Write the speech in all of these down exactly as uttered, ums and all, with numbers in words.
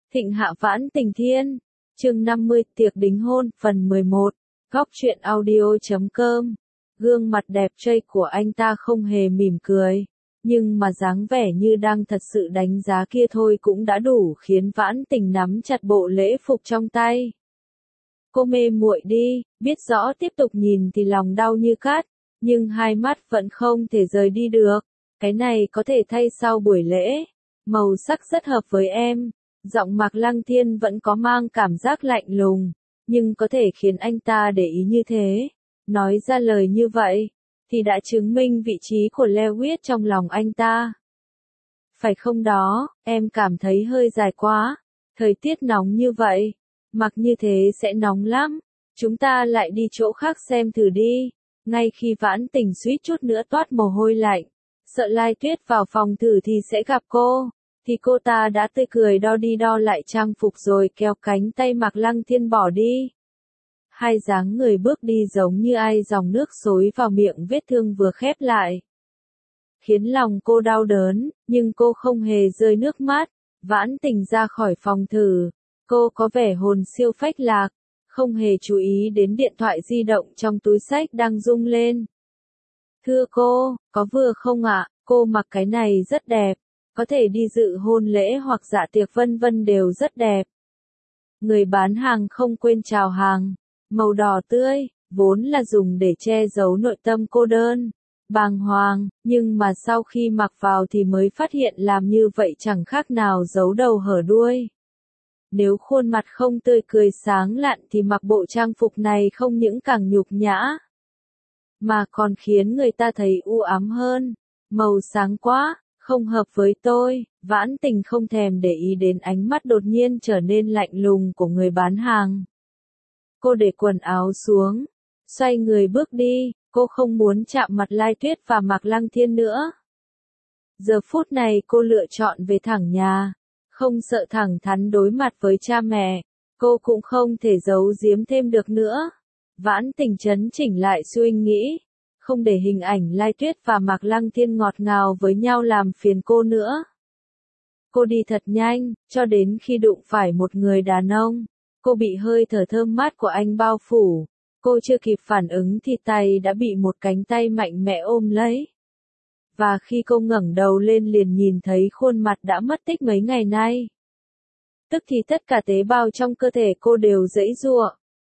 Thịnh Hạ Vãn Tình Thiên, chương năm mươi, tiệc đính hôn, phần mười một, góc truyện audio chấm com. Gương mặt đẹp trai của anh ta không hề mỉm cười, nhưng mà dáng vẻ như đang thật sự đánh giá kia thôi cũng đã đủ khiến Vãn Tình nắm chặt bộ lễ phục trong tay. Cô mê muội đi, biết rõ tiếp tục nhìn thì lòng đau như cát, nhưng hai mắt vẫn không thể rời đi được. Cái này có thể thay sau buổi lễ, màu sắc rất hợp với em. Giọng Mạc Lăng Thiên vẫn có mang cảm giác lạnh lùng, nhưng có thể khiến anh ta để ý như thế. Nói ra lời như vậy, thì đã chứng minh vị trí của Lewis trong lòng anh ta. Phải không đó, em cảm thấy hơi dài quá, thời tiết nóng như vậy, mặc như thế sẽ nóng lắm, chúng ta lại đi chỗ khác xem thử đi. Ngay khi Vãn Tình suýt chút nữa toát mồ hôi lạnh, sợ Lai Tuyết vào phòng thử thì sẽ gặp cô, thì cô ta đã tươi cười đo đi đo lại trang phục rồi kéo cánh tay Mạc Lăng Thiên bỏ đi. Hai dáng người bước đi giống như ai dòng nước xối vào miệng vết thương vừa khép lại. Khiến lòng cô đau đớn, nhưng cô không hề rơi nước mắt. Vãn Tình ra khỏi phòng thử, cô có vẻ hồn siêu phách lạc, không hề chú ý đến điện thoại di động trong túi xách đang rung lên. Thưa cô, có vừa không ạ? Cô mặc cái này rất đẹp, có thể đi dự hôn lễ hoặc dạ tiệc vân vân đều rất đẹp. Người bán hàng không quên chào hàng, màu đỏ tươi, vốn là dùng để che giấu nội tâm cô đơn, bàng hoàng, nhưng mà sau khi mặc vào thì mới phát hiện làm như vậy chẳng khác nào giấu đầu hở đuôi. Nếu khuôn mặt không tươi cười sáng lạn thì mặc bộ trang phục này không những càng nhục nhã, mà còn khiến người ta thấy u ám hơn. Màu sáng quá, không hợp với tôi. Vãn Tình không thèm để ý đến ánh mắt đột nhiên trở nên lạnh lùng của người bán hàng. Cô để quần áo xuống, xoay người bước đi, cô không muốn chạm mặt Lai Tuyết và Mạc Lăng Thiên nữa. Giờ phút này cô lựa chọn về thẳng nhà, không sợ thẳng thắn đối mặt với cha mẹ, cô cũng không thể giấu giếm thêm được nữa. Vãn Tình chấn chỉnh lại suy nghĩ, không để hình ảnh Lai Tuyết và Mạc Lăng Thiên ngọt ngào với nhau làm phiền cô nữa. Cô đi thật nhanh, cho đến khi đụng phải một người đàn ông, cô bị hơi thở thơm mát của anh bao phủ. Cô chưa kịp phản ứng thì tay đã bị một cánh tay mạnh mẽ ôm lấy. Và khi cô ngẩng đầu lên liền nhìn thấy khuôn mặt đã mất tích mấy ngày nay. Tức thì tất cả tế bào trong cơ thể cô đều giãy giụa.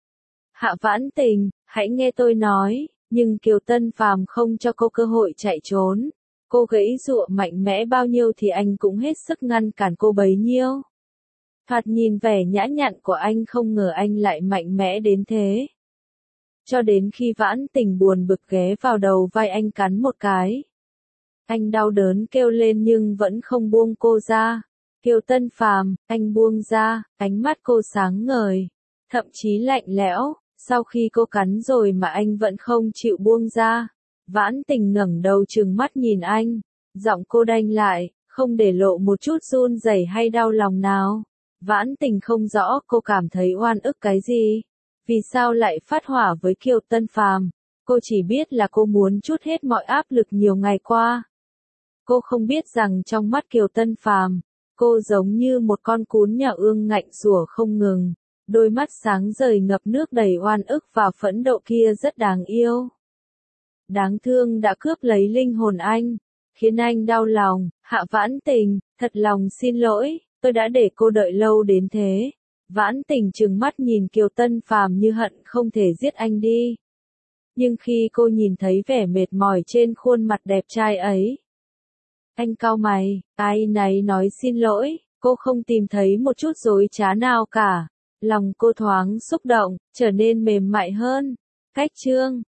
Hạ Vãn Tình, hãy nghe tôi nói, nhưng Kiều Tân Phàm không cho cô cơ hội chạy trốn. Cô giãy giụa mạnh mẽ bao nhiêu thì anh cũng hết sức ngăn cản cô bấy nhiêu. Thoạt nhìn vẻ nhã nhặn của anh, không ngờ anh lại mạnh mẽ đến thế. Cho đến khi Vãn Tình buồn bực ghé vào đầu vai anh cắn một cái. Anh đau đớn kêu lên nhưng vẫn không buông cô ra. Kiều Tân Phàm, anh buông ra, ánh mắt cô sáng ngời, thậm chí lạnh lẽo. Sau khi cô cắn rồi mà anh vẫn không chịu buông ra. Vãn Tình ngẩng đầu trừng mắt nhìn anh, giọng cô đanh lại, không để lộ một chút run rẩy hay đau lòng nào. Vãn Tình không rõ cô cảm thấy oan ức cái gì, vì sao lại phát hỏa với Kiều Tân Phàm. Cô chỉ biết là cô muốn trút hết mọi áp lực nhiều ngày qua. Cô không biết rằng trong mắt Kiều Tân Phàm, cô giống như một con cún nhà ương ngạnh sủa không ngừng. Đôi mắt sáng rời ngập nước đầy oan ức và phẫn nộ kia rất đáng yêu. Đáng thương đã cướp lấy linh hồn anh, khiến anh đau lòng. Hạ Vãn Tình, thật lòng xin lỗi, tôi đã để cô đợi lâu đến thế. Vãn Tình trừng mắt nhìn Kiều Tân Phàm như hận không thể giết anh đi. Nhưng khi cô nhìn thấy vẻ mệt mỏi trên khuôn mặt đẹp trai ấy, anh cau mày, ai nấy nói xin lỗi, cô không tìm thấy một chút dối trá nào cả. Lòng cô thoáng xúc động, trở nên mềm mại hơn. Cách chương